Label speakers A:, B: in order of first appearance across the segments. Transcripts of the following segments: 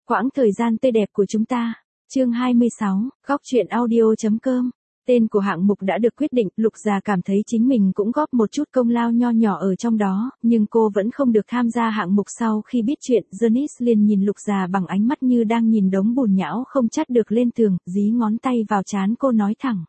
A: Quãng thời gian tươi đẹp của chúng ta. Chương 26, góc truyện audio.com. Tên của hạng mục đã được quyết định, Lục Già cảm thấy chính mình cũng góp một chút công lao nho nhỏ ở trong đó, nhưng cô vẫn không được tham gia hạng mục. Sau khi biết chuyện, Janice liền nhìn Lục Già bằng ánh mắt như đang nhìn đống bùn nhão không chát được lên tường, dí ngón tay vào trán cô nói thẳng.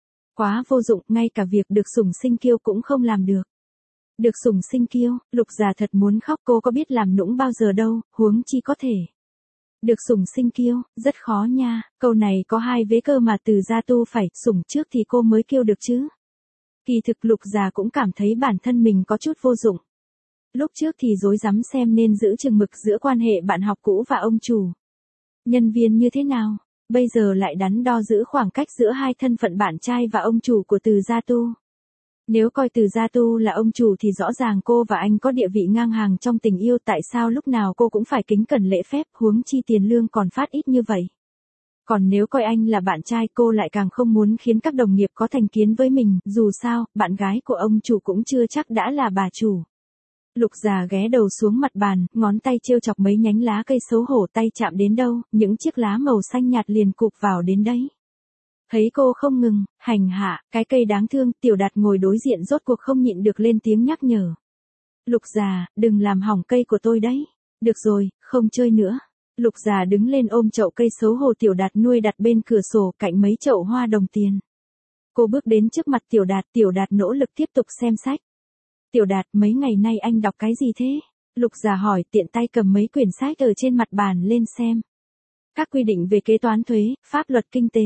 A: Quá vô dụng, ngay cả việc được sủng sinh kiêu cũng không làm được. Được sủng sinh kiêu, Lục Già thật muốn khóc, cô có biết làm nũng bao giờ đâu, huống chi có thể. Được sủng sinh kiêu, rất khó nha, câu này có hai vế cơ mà Từ Gia Tu phải sủng trước thì cô mới kêu được chứ. Kỳ thực Lục Già cũng cảm thấy bản thân mình có chút vô dụng. Lúc trước thì rối rắm xem nên giữ chừng mực giữa quan hệ bạn học cũ và ông chủ. Nhân viên như thế nào, bây giờ lại đắn đo giữ khoảng cách giữa hai thân phận bạn trai và ông chủ của Từ Gia Tu. Nếu coi Từ Gia Tu là ông chủ thì rõ ràng cô và anh có địa vị ngang hàng trong tình yêu, tại sao lúc nào cô cũng phải kính cẩn lễ phép, huống chi tiền lương còn phát ít như vậy. Còn nếu coi anh là bạn trai, cô lại càng không muốn khiến các đồng nghiệp có thành kiến với mình, dù sao, bạn gái của ông chủ cũng chưa chắc đã là bà chủ. Lục Già ghé đầu xuống mặt bàn, ngón tay trêu chọc mấy nhánh lá cây, xấu hổ tay chạm đến đâu, những chiếc lá màu xanh nhạt liền cụp vào đến đấy. Thấy cô không ngừng, hành hạ, cái cây đáng thương, Tiểu Đạt ngồi đối diện rốt cuộc không nhịn được lên tiếng nhắc nhở. Lục Già, đừng làm hỏng cây của tôi đấy. Được rồi, không chơi nữa. Lục Già đứng lên ôm chậu cây xấu hổ Tiểu Đạt nuôi đặt bên cửa sổ cạnh mấy chậu hoa đồng tiền. Cô bước đến trước mặt Tiểu Đạt nỗ lực tiếp tục xem sách. Tiểu Đạt, mấy ngày nay anh đọc cái gì thế? Lục Già hỏi, tiện tay cầm mấy quyển sách ở trên mặt bàn lên xem. Các quy định về kế toán thuế, pháp luật kinh tế.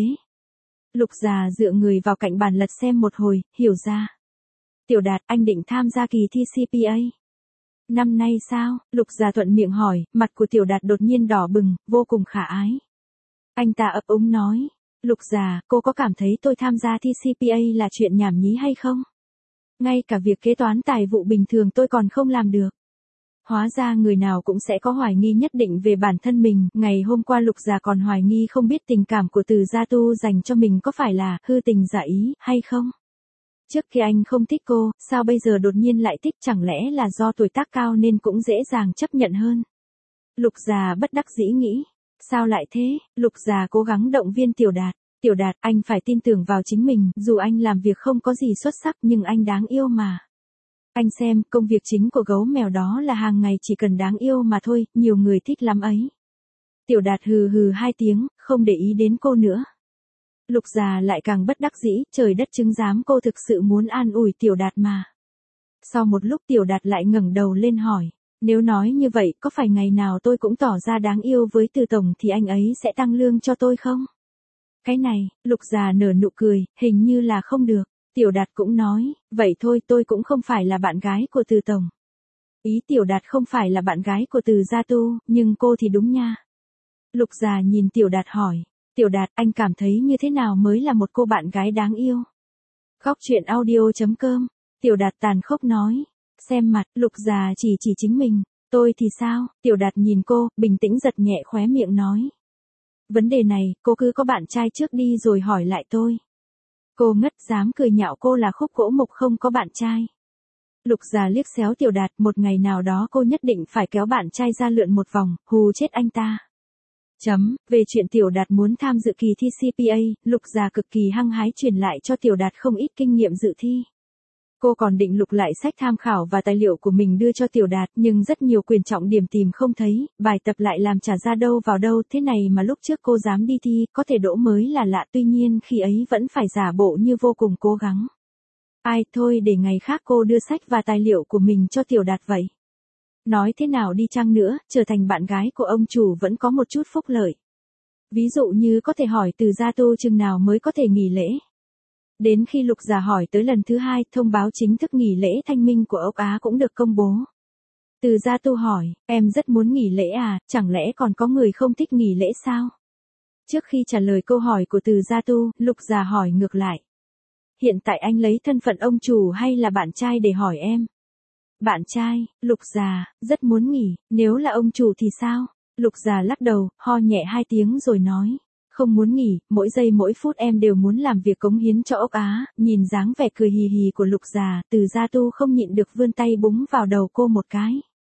A: Lục Già dựa người vào cạnh bàn lật xem một hồi, hiểu ra. Tiểu Đạt, anh định tham gia kỳ thi CPA. Năm nay sao? Lục Già thuận miệng hỏi, mặt của Tiểu Đạt đột nhiên đỏ bừng, vô cùng khả ái. Anh ta ấp úng nói, Lục Già, cô có cảm thấy tôi tham gia thi CPA là chuyện nhảm nhí hay không? Ngay cả việc kế toán tài vụ bình thường tôi còn không làm được. Hóa ra người nào cũng sẽ có hoài nghi nhất định về bản thân mình, ngày hôm qua Lục Già còn hoài nghi không biết tình cảm của Từ Gia Tu dành cho mình có phải là hư tình giả ý hay không. Trước khi anh không thích cô, sao bây giờ đột nhiên lại thích, chẳng lẽ là do tuổi tác cao nên cũng dễ dàng chấp nhận hơn. Lục Già bất đắc dĩ nghĩ, sao lại thế? Lục Già cố gắng động viên Tiểu Đạt. Tiểu Đạt, anh phải tin tưởng vào chính mình, dù anh làm việc không có gì xuất sắc nhưng anh đáng yêu mà. Anh xem, công việc chính của gấu mèo đó là hàng ngày chỉ cần đáng yêu mà thôi, nhiều người thích lắm ấy. Tiểu Đạt hừ hừ hai tiếng, không để ý đến cô nữa. Lục Già lại càng bất đắc dĩ, trời đất chứng giám, cô thực sự muốn an ủi Tiểu Đạt mà. Sau một lúc Tiểu Đạt lại ngẩng đầu lên hỏi, nếu nói như vậy, có phải ngày nào tôi cũng tỏ ra đáng yêu với Từ Tổng thì anh ấy sẽ tăng lương cho tôi không? Cái này, Lục Già nở nụ cười, hình như là không được. Tiểu Đạt cũng nói, vậy thôi, tôi cũng không phải là bạn gái của Từ Tổng. Ý Tiểu Đạt không phải là bạn gái của Từ Gia Tu, nhưng cô thì đúng nha. Lục Già nhìn Tiểu Đạt hỏi, Tiểu Đạt, anh cảm thấy như thế nào mới là một cô bạn gái đáng yêu? Góc truyện audio.com. Tiểu Đạt tàn khốc nói, xem mặt. Lục Già chỉ chính mình, tôi thì sao? Tiểu Đạt nhìn cô, bình tĩnh giật nhẹ khóe miệng nói. Vấn đề này, cô cứ có bạn trai trước đi rồi hỏi lại tôi. Cô ngất, dám cười nhạo cô là khúc gỗ mục không có bạn trai. Lục Già liếc xéo Tiểu Đạt, một ngày nào đó cô nhất định phải kéo bạn trai ra lượn một vòng, hù chết anh ta. Về chuyện Tiểu Đạt muốn tham dự kỳ thi CPA, Lục Già cực kỳ hăng hái truyền lại cho Tiểu Đạt không ít kinh nghiệm dự thi. Cô còn định lục lại sách tham khảo và tài liệu của mình đưa cho Tiểu Đạt, nhưng rất nhiều quyền trọng điểm tìm không thấy, bài tập lại làm trả ra đâu vào đâu, thế này mà lúc trước cô dám đi thi, có thể đỗ mới là lạ, tuy nhiên khi ấy vẫn phải giả bộ như vô cùng cố gắng. Ai, thôi để ngày khác cô đưa sách và tài liệu của mình cho Tiểu Đạt vậy. Nói thế nào đi chăng nữa, trở thành bạn gái của ông chủ vẫn có một chút phúc lợi. Ví dụ như có thể hỏi Từ Gia Tu chừng nào mới có thể nghỉ lễ. Đến khi Lục Già hỏi tới lần thứ hai, thông báo chính thức nghỉ lễ Thanh Minh của Ốc Á cũng được công bố. Từ Gia Tu hỏi, em rất muốn nghỉ lễ à, chẳng lẽ còn có người không thích nghỉ lễ sao? Trước khi trả lời câu hỏi của Từ Gia Tu, Lục Già hỏi ngược lại. Hiện tại anh lấy thân phận ông chủ hay là bạn trai để hỏi em? Bạn trai. Lục Già, rất muốn nghỉ, nếu là ông chủ thì sao? Lục Già lắc đầu, ho nhẹ hai tiếng rồi nói. Không muốn nghỉ, mỗi giây mỗi phút em đều muốn làm việc cống hiến cho Ốc Á. Nhìn dáng vẻ cười hì hì của Lục Già, Từ Gia Tu không nhịn được vươn tay búng vào đầu cô một cái.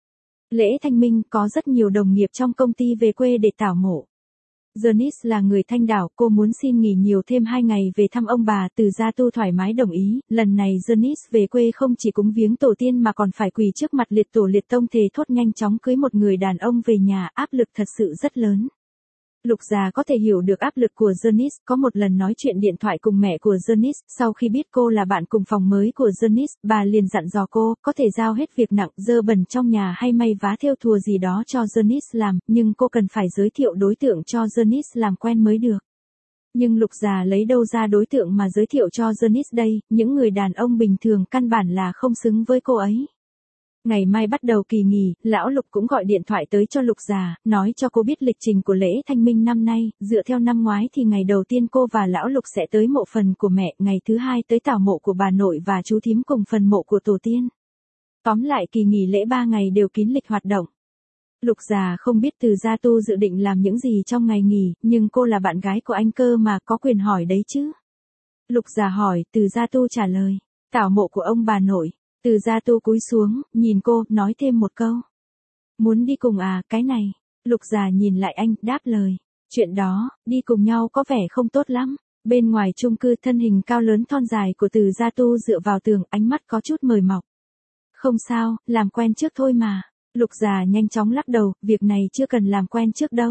A: Lễ Thanh Minh có rất nhiều đồng nghiệp trong công ty về quê để tảo mộ. Janice là người Thanh Đảo, cô muốn xin nghỉ nhiều thêm 2 ngày về thăm ông bà. Từ Gia Tu thoải mái đồng ý. Lần này Janice về quê không chỉ cúng viếng tổ tiên mà còn phải quỳ trước mặt liệt tổ liệt tông thề thốt nhanh chóng cưới một người đàn ông về nhà, áp lực thật sự rất lớn. Lục Già có thể hiểu được áp lực của Janice, có một lần nói chuyện điện thoại cùng mẹ của Janice, sau khi biết cô là bạn cùng phòng mới của Janice, bà liền dặn dò cô, có thể giao hết việc nặng, dơ bẩn trong nhà hay may vá thêu thùa gì đó cho Janice làm, nhưng cô cần phải giới thiệu đối tượng cho Janice làm quen mới được. Nhưng Lục Già lấy đâu ra đối tượng mà giới thiệu cho Janice đây, những người đàn ông bình thường căn bản là không xứng với cô ấy. Ngày mai bắt đầu kỳ nghỉ, lão Lục cũng gọi điện thoại tới cho Lục Già, nói cho cô biết lịch trình của lễ Thanh Minh năm nay, dựa theo năm ngoái thì ngày đầu tiên cô và lão Lục sẽ tới mộ phần của mẹ, ngày thứ hai tới tảo mộ của bà nội và chú thím cùng phần mộ của tổ tiên. Tóm lại kỳ nghỉ lễ 3 ngày đều kín lịch hoạt động. Lục Già không biết Từ Gia Tu dự định làm những gì trong ngày nghỉ, nhưng cô là bạn gái của anh cơ mà, có quyền hỏi đấy chứ. Lục Già hỏi, Từ Gia Tu trả lời, tảo mộ của ông bà nội. Từ Gia Tu cúi xuống, nhìn cô, nói thêm một câu. Muốn đi cùng à, cái này. Lục Già nhìn lại anh, đáp lời. Chuyện đó, đi cùng nhau có vẻ không tốt lắm. Bên ngoài chung cư, thân hình cao lớn thon dài của Từ Gia Tu dựa vào tường, ánh mắt có chút mời mọc. Không sao, làm quen trước thôi mà. Lục Già nhanh chóng lắc đầu, việc này chưa cần làm quen trước đâu.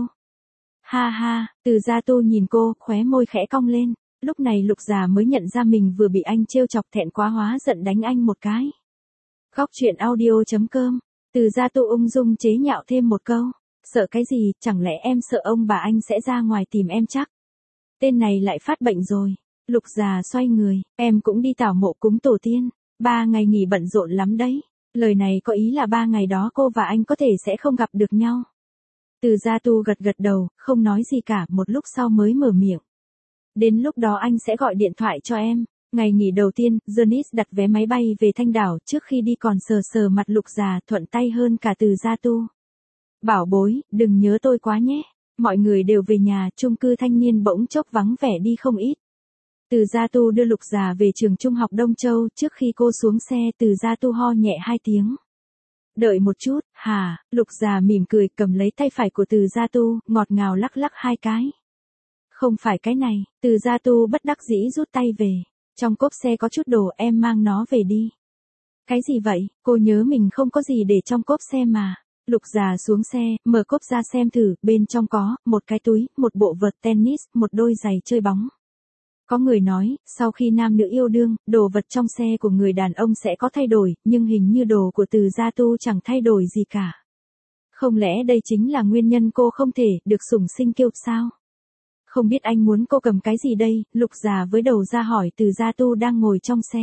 A: Ha ha, Từ Gia Tu nhìn cô, khóe môi khẽ cong lên. Lúc này Lục Già mới nhận ra mình vừa bị anh trêu chọc, thẹn quá hóa giận đánh anh một cái. Góc truyện audio.com. Từ Gia Tu ung dung chế nhạo thêm một câu. Sợ cái gì, chẳng lẽ em sợ ông bà anh sẽ ra ngoài tìm em chắc. Tên này lại phát bệnh rồi. Lục Già xoay người, em cũng đi tảo mộ cúng tổ tiên. 3 ngày nghỉ bận rộn lắm đấy. Lời này có ý là 3 ngày đó cô và anh có thể sẽ không gặp được nhau. Từ Gia Tu gật gật đầu, không nói gì cả, một lúc sau mới mở miệng. Đến lúc đó anh sẽ gọi điện thoại cho em. Ngày nghỉ đầu tiên, Janice đặt vé máy bay về Thanh Đảo, trước khi đi còn sờ sờ mặt Lục Già, thuận tay hơn cả Từ Gia Tu. Bảo bối, đừng nhớ tôi quá nhé. Mọi người đều về nhà, chung cư thanh niên bỗng chốc vắng vẻ đi không ít. Từ Gia Tu đưa Lục Già về trường trung học Đông Châu, trước khi cô xuống xe, Từ Gia Tu ho nhẹ 2 tiếng. Đợi một chút, hả? Lục Già mỉm cười, cầm lấy tay phải của Từ Gia Tu, ngọt ngào lắc lắc 2 cái. Không phải cái này. Từ Gia Tu bất đắc dĩ rút tay về. Trong cốp xe có chút đồ, em mang nó về đi. Cái gì vậy? Cô nhớ mình không có gì để trong cốp xe mà. Lục Già xuống xe, mở cốp ra xem thử, bên trong có một cái túi, một bộ vợt tennis, một đôi giày chơi bóng. Có người nói, sau khi nam nữ yêu đương, đồ vật trong xe của người đàn ông sẽ có thay đổi, nhưng hình như đồ của Từ Gia Tu chẳng thay đổi gì cả. Không lẽ đây chính là nguyên nhân cô không thể được sủng sinh kiêu sao? Không biết anh muốn cô cầm cái gì đây? Lục Già với đầu ra hỏi Từ Gia Tu đang ngồi trong xe.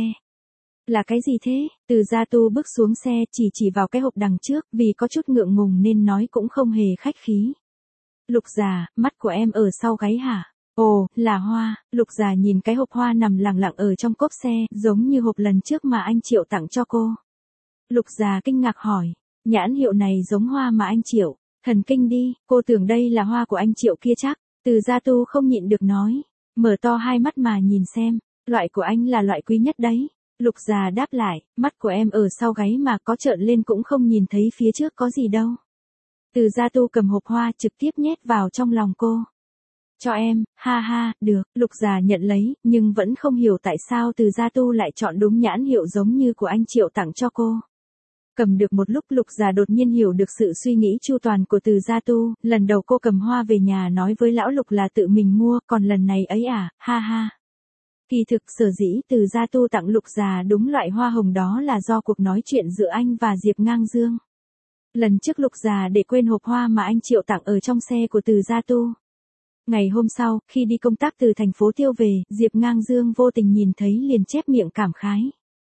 A: Là cái gì thế? Từ Gia Tu bước xuống xe, chỉ vào cái hộp đằng trước, vì có chút ngượng ngùng nên nói cũng không hề khách khí. Lục Già, mắt của em ở sau gáy hả? Ồ, là hoa. Lục Già nhìn cái hộp hoa nằm lẳng lặng ở trong cốp xe, giống như hộp lần trước mà anh Triệu tặng cho cô. Lục Già kinh ngạc hỏi, nhãn hiệu này giống hoa mà anh Triệu. Thần kinh đi, cô tưởng đây là hoa của anh Triệu kia chắc. Từ Gia Tu không nhịn được nói, mở to hai mắt mà nhìn xem, loại của anh là loại quý nhất đấy. Lục Già đáp lại, mắt của em ở sau gáy mà, có trợn lên cũng không nhìn thấy phía trước có gì đâu. Từ Gia Tu cầm hộp hoa trực tiếp nhét vào trong lòng cô. Cho em, ha ha, được. Lục Già nhận lấy, nhưng vẫn không hiểu tại sao Từ Gia Tu lại chọn đúng nhãn hiệu giống như của anh Triệu tặng cho cô. Cầm được một lúc, Lục Già đột nhiên hiểu được sự suy nghĩ chu toàn của Từ Gia Tu. Lần đầu cô cầm hoa về nhà nói với lão Lục là tự mình mua, còn lần này ấy à, ha ha. Kỳ thực sở dĩ Từ Gia Tu tặng Lục Già đúng loại hoa hồng đó là do cuộc nói chuyện giữa anh và Diệp Ngang Dương. Lần trước Lục Già để quên hộp hoa mà anh Triệu tặng ở trong xe của Từ Gia Tu. Ngày hôm sau, khi đi công tác từ thành phố Tiêu về, Diệp Ngang Dương vô tình nhìn thấy liền chép miệng cảm khái.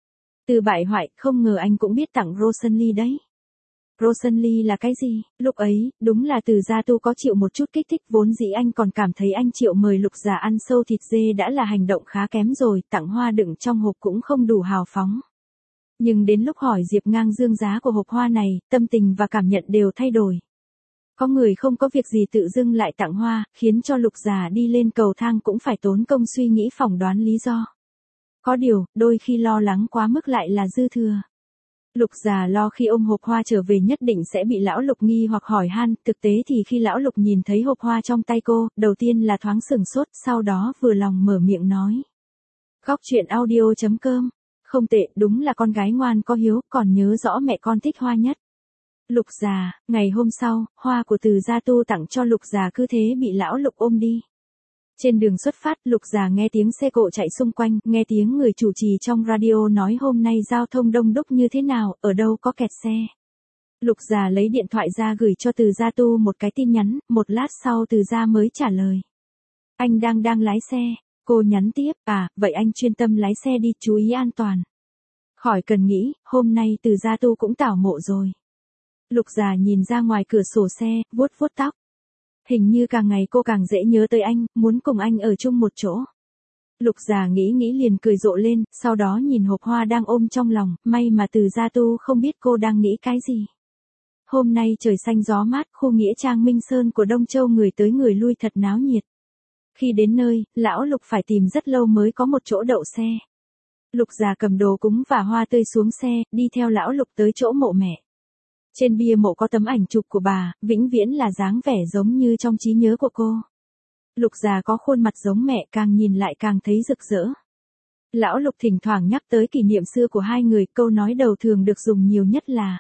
A: Từ bại hoại, không ngờ anh cũng biết tặng Rosalie đấy. Rosalie là cái gì? Lúc ấy, đúng là Từ Gia Tu có chịu một chút kích thích, vốn dĩ anh còn cảm thấy anh Triệu mời Lục Già ăn sâu thịt dê đã là hành động khá kém rồi, tặng hoa đựng trong hộp cũng không đủ hào phóng. Nhưng đến lúc hỏi Diệp Ngang Dương giá của hộp hoa này, tâm tình và cảm nhận đều thay đổi. Có người không có việc gì tự dưng lại tặng hoa, khiến cho Lục Già đi lên cầu thang cũng phải tốn công suy nghĩ phỏng đoán lý do. Có điều, đôi khi lo lắng quá mức lại là dư thừa. Lục già lo khi ôm hộp hoa trở về nhất định sẽ bị lão Lục nghi hoặc hỏi han, thực tế thì khi lão Lục nhìn thấy hộp hoa trong tay cô, đầu tiên là thoáng sửng sốt, sau đó vừa lòng mở miệng nói. Góc truyện audio.com. Không tệ, đúng là con gái ngoan có hiếu, còn nhớ rõ mẹ con thích hoa nhất. Lục già, ngày hôm sau, hoa của Từ Gia Tu tặng cho Lục già cứ thế bị lão Lục ôm đi. Trên đường xuất phát, Lục già nghe tiếng xe cộ chạy xung quanh, nghe tiếng người chủ trì trong radio nói hôm nay giao thông đông đúc như thế nào, ở đâu có kẹt xe. Lục già lấy điện thoại ra gửi cho Từ Gia Tu một cái tin nhắn, một lát sau Từ Gia mới trả lời. Anh đang lái xe, cô nhắn tiếp, vậy anh chuyên tâm lái xe đi, chú ý an toàn. Khỏi cần nghĩ, hôm nay Từ Gia Tu cũng tảo mộ rồi. Lục già nhìn ra ngoài cửa sổ xe, vuốt vuốt tóc. Hình như càng ngày cô càng dễ nhớ tới anh, muốn cùng anh ở chung một chỗ. Lục già nghĩ liền cười rộ lên, sau đó nhìn hộp hoa đang ôm trong lòng, may mà Từ Gia Tu không biết cô đang nghĩ cái gì. Hôm nay trời xanh gió mát, khu nghĩa trang Minh Sơn của Đông Châu người tới người lui thật náo nhiệt. Khi đến nơi, lão Lục phải tìm rất lâu mới có một chỗ đậu xe. Lục già cầm đồ cúng và hoa tươi xuống xe, đi theo lão Lục tới chỗ mộ mẹ. Trên bia mộ có tấm ảnh chụp của bà, vĩnh viễn là dáng vẻ giống như trong trí nhớ của cô. Lục già có khuôn mặt giống mẹ, càng nhìn lại càng thấy rực rỡ. Lão Lục thỉnh thoảng nhắc tới kỷ niệm xưa của hai người, câu nói đầu thường được dùng nhiều nhất là: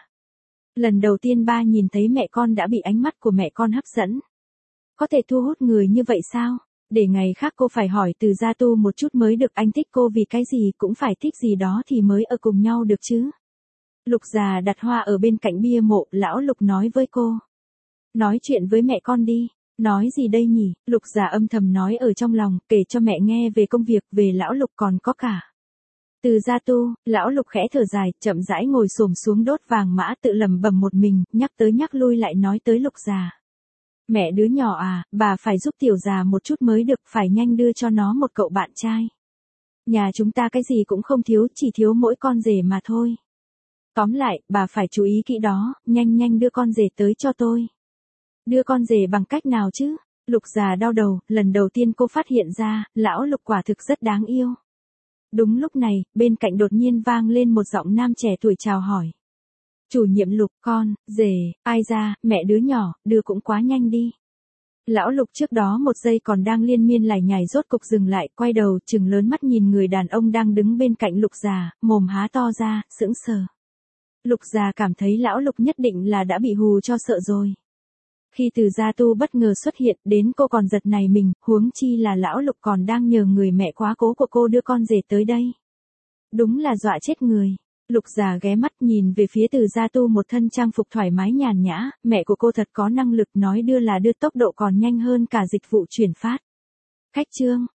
A: lần đầu tiên ba nhìn thấy mẹ con đã bị ánh mắt của mẹ con hấp dẫn. Có thể thu hút người như vậy sao? Để ngày khác cô phải hỏi Từ Gia Tu một chút mới được, anh thích cô vì cái gì, cũng phải thích gì đó thì mới ở cùng nhau được chứ. Lục già đặt hoa ở bên cạnh bia mộ, lão Lục nói với cô. Nói chuyện với mẹ con đi. Nói gì đây nhỉ? Lục già âm thầm nói ở trong lòng, kể cho mẹ nghe về công việc, về lão Lục còn có cả Từ Gia Tu. Lão Lục khẽ thở dài, chậm rãi ngồi xổm xuống đốt vàng mã, tự lẩm bẩm một mình, nhắc tới nhắc lui lại nói tới Lục già. Mẹ đứa nhỏ bà phải giúp tiểu già một chút mới được, phải nhanh đưa cho nó một cậu bạn trai. Nhà chúng ta cái gì cũng không thiếu, chỉ thiếu mỗi con rể mà thôi. Tóm lại, bà phải chú ý kỹ đó, nhanh đưa con rể tới cho tôi. Đưa con rể bằng cách nào chứ? Lục già đau đầu, lần đầu tiên cô phát hiện ra, lão Lục quả thực rất đáng yêu. Đúng lúc này, bên cạnh đột nhiên vang lên một giọng nam trẻ tuổi chào hỏi. Chủ nhiệm Lục, con, rể, ai ra, mẹ đứa nhỏ, đưa cũng quá nhanh đi. Lão Lục trước đó một giây còn đang liên miên lải nhải rốt cục dừng lại, quay đầu, trừng lớn mắt nhìn người đàn ông đang đứng bên cạnh Lục già, mồm há to ra, sững sờ. Lục già cảm thấy lão Lục nhất định là đã bị hù cho sợ rồi. Khi Từ Gia Tu bất ngờ xuất hiện, đến cô còn giật nảy mình, huống chi là lão Lục còn đang nhờ người mẹ quá cố của cô đưa con rể tới đây. Đúng là dọa chết người. Lục già ghé mắt nhìn về phía Từ Gia Tu một thân trang phục thoải mái nhàn nhã, mẹ của cô thật có năng lực, nói đưa là đưa, tốc độ còn nhanh hơn cả dịch vụ chuyển phát. Khách trương,